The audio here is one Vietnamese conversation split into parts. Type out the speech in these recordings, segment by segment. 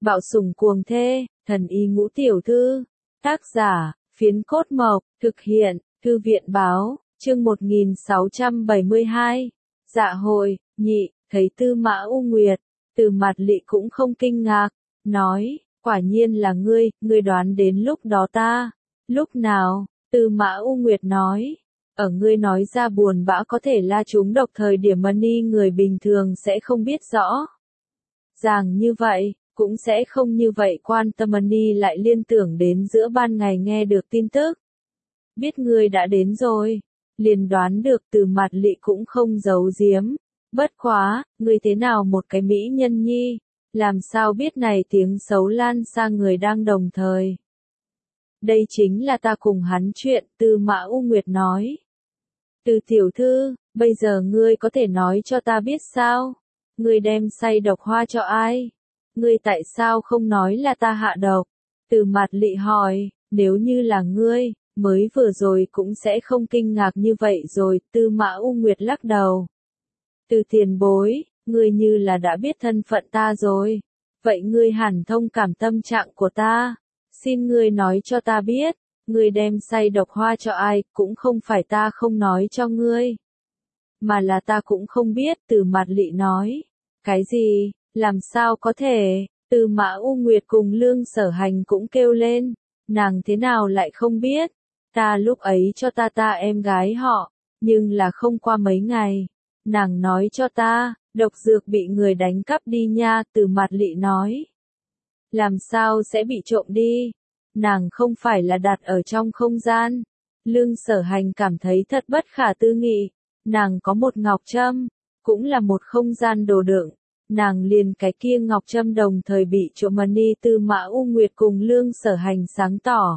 Bạo sủng cuồng thê, thần y ngũ tiểu thư. Tác giả, Phiến Cốt Mộc, thực hiện, Thư viện báo, chương 1672. Dạ hội, nhị, thấy Tư Mã U Nguyệt, Từ Mạt Lị cũng không kinh ngạc, nói, quả nhiên là ngươi đoán đến lúc đó ta. Lúc nào? Tư Mã U Nguyệt nói, ở ngươi nói ra buồn bã có thể la trúng độc thời điểm Mani người bình thường sẽ không biết rõ. Ràng như vậy, cũng sẽ không như vậy quan tâm Mani lại liên tưởng đến giữa ban ngày nghe được tin tức. Biết ngươi đã đến rồi, liền đoán được Từ Mạt Lị cũng không giấu giếm. Bất quá, ngươi thế nào một cái mỹ nhân nhi, làm sao biết này tiếng xấu lan sang người đang đồng thời. Đây chính là ta cùng hắn chuyện, Tư Mã U Nguyệt nói. Từ tiểu thư, bây giờ ngươi có thể nói cho ta biết sao? Ngươi đem say độc hoa cho ai? Ngươi tại sao không nói là ta hạ độc? Từ Mạt Lị hỏi, nếu như là ngươi, mới vừa rồi cũng sẽ không kinh ngạc như vậy rồi, Tư Mã U Nguyệt lắc đầu. Từ tiền bối, ngươi như là đã biết thân phận ta rồi. Vậy ngươi hẳn thông cảm tâm trạng của ta. Xin ngươi nói cho ta biết, ngươi đem say độc hoa cho ai, cũng không phải ta không nói cho ngươi. Mà là ta cũng không biết, Từ Mạt Lị nói. Cái gì, làm sao có thể, Tư Mã U Nguyệt cùng Lương Sở Hành cũng kêu lên. Nàng thế nào lại không biết, ta lúc ấy cho ta em gái họ, nhưng là không qua mấy ngày. Nàng nói cho ta, độc dược bị người đánh cắp đi nha, Từ Mạt Lị nói. Làm sao sẽ bị trộm đi? Nàng không phải là đặt ở trong không gian. Lương Sở Hành cảm thấy thật bất khả tư nghị. Nàng có một ngọc trâm, cũng là một không gian đồ đựng. Nàng liền cái kia ngọc trâm đồng thời bị trộm Mani. Tư Mã U Nguyệt cùng Lương Sở Hành sáng tỏ.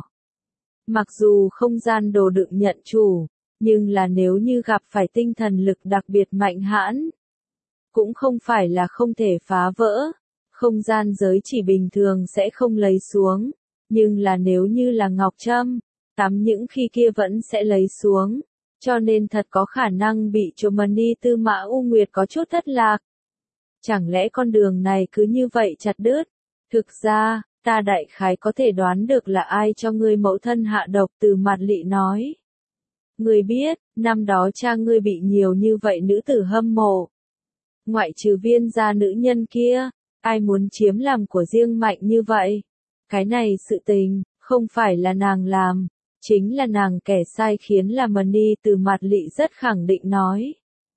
Mặc dù không gian đồ đựng nhận chủ, nhưng là nếu như gặp phải tinh thần lực đặc biệt mạnh hãn, cũng không phải là không thể phá vỡ. Không gian giới chỉ bình thường sẽ không lấy xuống, nhưng là nếu như là ngọc trâm, tắm những khi kia vẫn sẽ lấy xuống, cho nên thật có khả năng bị trộm Mani. Tư Mã U Nguyệt có chút thất lạc. Chẳng lẽ con đường này cứ như vậy chặt đứt? Thực ra, ta đại khái có thể đoán được là ai cho ngươi mẫu thân hạ độc, Từ Mạt Lị nói. Ngươi biết, năm đó cha ngươi bị nhiều như vậy nữ tử hâm mộ. Ngoại trừ Viên gia nữ nhân kia, ai muốn chiếm làm của riêng mạnh như vậy? Cái này sự tình, không phải là nàng làm, chính là nàng kẻ sai khiến là Mani. Từ Mạt Lị rất khẳng định nói.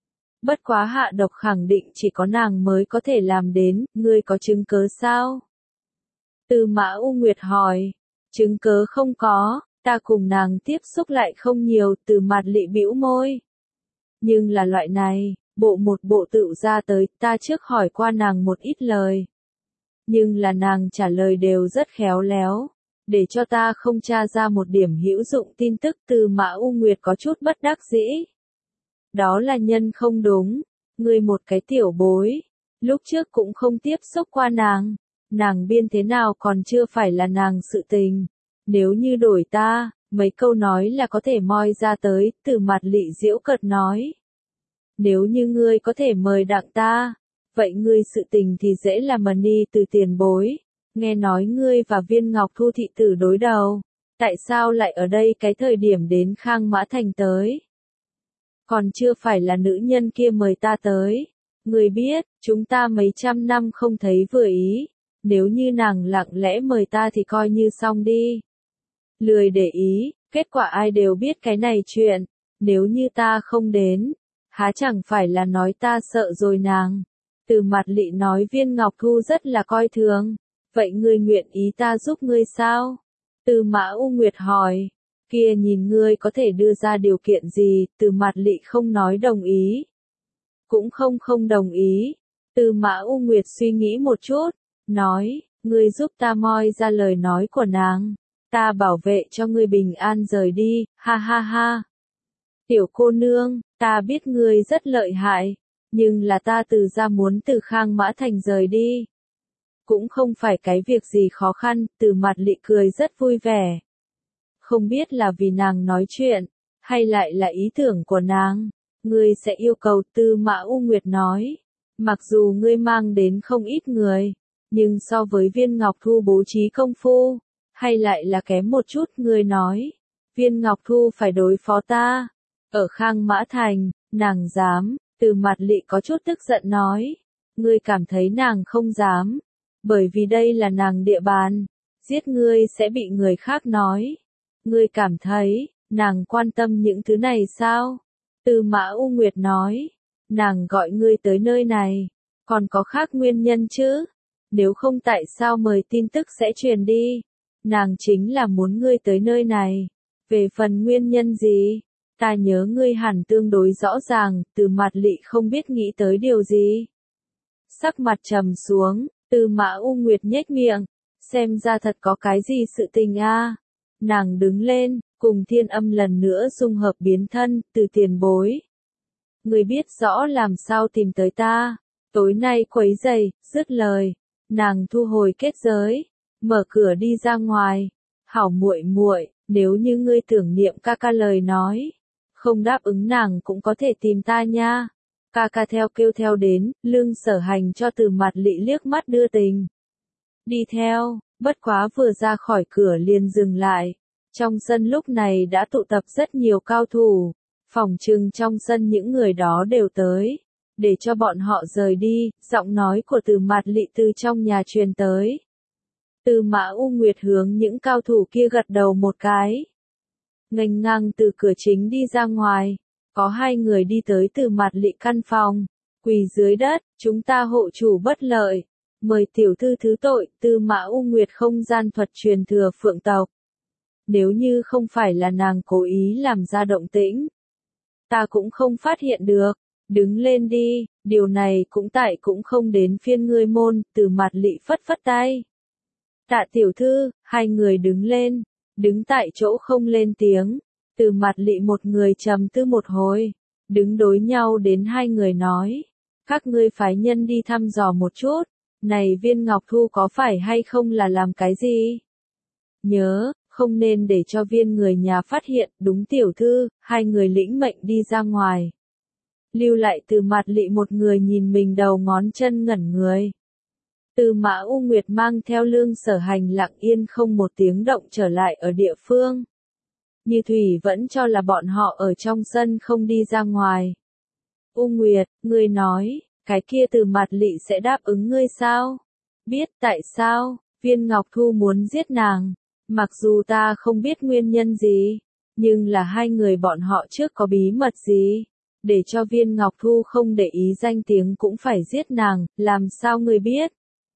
Bất quá hạ độc khẳng định chỉ có nàng mới có thể làm đến, ngươi có chứng cớ sao? Tư Mã U Nguyệt hỏi, chứng cớ không có, ta cùng nàng tiếp xúc lại không nhiều, Từ Mạt Lị bĩu môi. Nhưng là loại này, một bộ tựu ra tới, ta trước hỏi qua nàng một ít lời. Nhưng là nàng trả lời đều rất khéo léo, để cho ta không tra ra một điểm hữu dụng tin tức. Tư Mã U Nguyệt có chút bất đắc dĩ. Đó là nhân không đúng, ngươi một cái tiểu bối, lúc trước cũng không tiếp xúc qua nàng biên thế nào còn chưa phải là nàng sự tình. Nếu như đổi ta, mấy câu nói là có thể moi ra tới, Từ Mạt Lị giễu cợt nói. Nếu như ngươi có thể mời đặng ta, vậy ngươi sự tình thì dễ là Mani. Từ tiền bối, nghe nói ngươi và Viên Ngọc Thu thị tử đối đầu, tại sao lại ở đây cái thời điểm đến Khang Mã Thành tới? Còn chưa phải là nữ nhân kia mời ta tới. Ngươi biết, chúng ta mấy trăm năm không thấy vừa ý, nếu như nàng lặng lẽ mời ta thì coi như xong đi. Lười để ý, kết quả ai đều biết cái này chuyện, nếu như ta không đến, há chẳng phải là nói ta sợ rồi nàng. Từ Mạt Lị nói Viên Ngọc Thu rất là coi thường, vậy ngươi nguyện ý ta giúp ngươi sao? Tư Mã U Nguyệt hỏi. Kia nhìn ngươi có thể đưa ra điều kiện gì? Từ Mạt Lị không nói đồng ý. Cũng không đồng ý. Tư Mã U Nguyệt suy nghĩ một chút, nói, ngươi giúp ta moi ra lời nói của nàng, ta bảo vệ cho ngươi bình an rời đi, ha ha ha. Tiểu cô nương, ta biết ngươi rất lợi hại, nhưng là ta từ ra muốn từ Khang Mã Thành rời đi. Cũng không phải cái việc gì khó khăn, Từ Mạt Lị cười rất vui vẻ. Không biết là vì nàng nói chuyện, hay lại là ý tưởng của nàng, ngươi sẽ yêu cầu. Tư Mã U Nguyệt nói, mặc dù ngươi mang đến không ít người, nhưng so với Viên Ngọc Thu bố trí công phu, hay lại là kém một chút. Ngươi nói, Viên Ngọc Thu phải đối phó ta. Ở Khang Mã Thành, nàng dám, Từ Mạt Lị có chút tức giận nói. Ngươi cảm thấy nàng không dám, bởi vì đây là nàng địa bàn, giết ngươi sẽ bị người khác nói. Ngươi cảm thấy, nàng quan tâm những thứ này sao? Tư Mã U Nguyệt nói, nàng gọi ngươi tới nơi này, còn có khác nguyên nhân chứ? Nếu không tại sao mời tin tức sẽ truyền đi? Nàng chính là muốn ngươi tới nơi này. Về phần nguyên nhân gì? Ta nhớ ngươi hẳn tương đối rõ ràng. Từ Mạt Lị không biết nghĩ tới điều gì. Sắc mặt trầm xuống, Tư Mã U Nguyệt nhếch miệng, xem ra thật có cái gì sự tình a. Nàng đứng lên, cùng Thiên Âm lần nữa dung hợp biến thân. Từ tiền bối, ngươi biết rõ làm sao tìm tới ta, tối nay quấy rầy. Dứt lời, nàng thu hồi kết giới, mở cửa đi ra ngoài. Hảo muội muội, nếu như ngươi tưởng niệm ca ca lời nói, không đáp ứng nàng cũng có thể tìm ta nha. Ca ca theo kêu theo đến. Lương Sở Hành cho Từ Mạt Lị liếc mắt đưa tình, đi theo, bất quá vừa ra khỏi cửa liền dừng lại. Trong sân lúc này đã tụ tập rất nhiều cao thủ, phỏng chừng trong sân những người đó đều tới, để cho bọn họ rời đi. Giọng nói của Từ Mạt Lị từ trong nhà truyền tới. Tư Mã U Nguyệt hướng những cao thủ kia gật đầu một cái, nghênh ngang từ cửa chính đi ra ngoài. Có hai người đi tới Từ Mạt Lị căn phòng, quỳ dưới đất. Chúng ta hộ chủ bất lợi, mời tiểu thư thứ tội. Tư Mã U Nguyệt không gian thuật truyền thừa Phượng tộc, nếu như không phải là nàng cố ý làm ra động tĩnh, ta cũng không phát hiện được. Đứng lên đi, điều này cũng không đến phiên ngươi môn. Từ Mạt Lị phất phất tay. Tạ tiểu thư. Hai người đứng lên, đứng tại chỗ không lên tiếng. Từ Mạt Lị một người trầm tư một hồi, đứng đối nhau đến hai người nói, các ngươi phái nhân đi thăm dò một chút, này Viên Ngọc Thu có phải hay không là làm cái gì? Nhớ, không nên để cho Viên người nhà phát hiện. Đúng tiểu thư. Hai người lĩnh mệnh đi ra ngoài, lưu lại Từ Mạt Lị một người nhìn mình đầu ngón chân ngẩn người. Tư Mã U Nguyệt mang theo Lương Sở Hành lặng yên không một tiếng động trở lại ở địa phương. Như Thủy vẫn cho là bọn họ ở trong sân không đi ra ngoài. U Nguyệt, ngươi nói, cái kia Từ Mạt Lị sẽ đáp ứng ngươi sao? Biết tại sao, Viên Ngọc Thu muốn giết nàng. Mặc dù ta không biết nguyên nhân gì, nhưng là hai người bọn họ trước có bí mật gì, để cho Viên Ngọc Thu không để ý danh tiếng cũng phải giết nàng. Làm sao ngươi biết?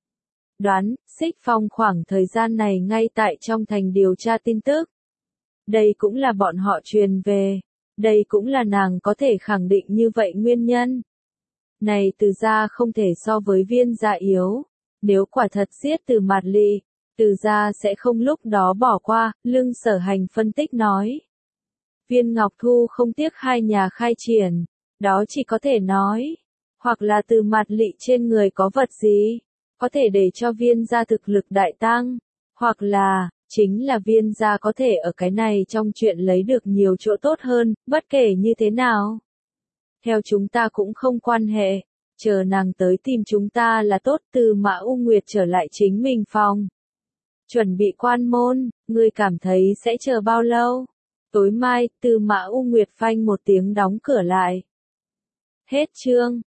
Đoán, Xích Phong khoảng thời gian này ngay tại trong thành điều tra tin tức. Đây cũng là bọn họ truyền về. Đây cũng là nàng có thể khẳng định như vậy nguyên nhân. Này Từ gia không thể so với Viên gia yếu. Nếu quả thật giết Từ Mạt Lị, Từ gia sẽ không lúc đó bỏ qua. Lương Sở Hành phân tích nói. Viên Ngọc Thu không tiếc hai nhà khai triển, đó chỉ có thể nói, hoặc là Từ Mạt Lị trên người có vật gì, có thể để cho Viên gia thực lực đại tăng, hoặc là, chính là Viên gia có thể ở cái này trong chuyện lấy được nhiều chỗ tốt hơn. Bất kể như thế nào, theo chúng ta cũng không quan hệ, chờ nàng tới tìm chúng ta là tốt. Từ Mã U Nguyệt trở lại chính mình phòng, chuẩn bị quan môn. Ngươi cảm thấy sẽ chờ bao lâu? Tối mai. Từ Mã U Nguyệt phanh một tiếng đóng cửa lại. Hết chương.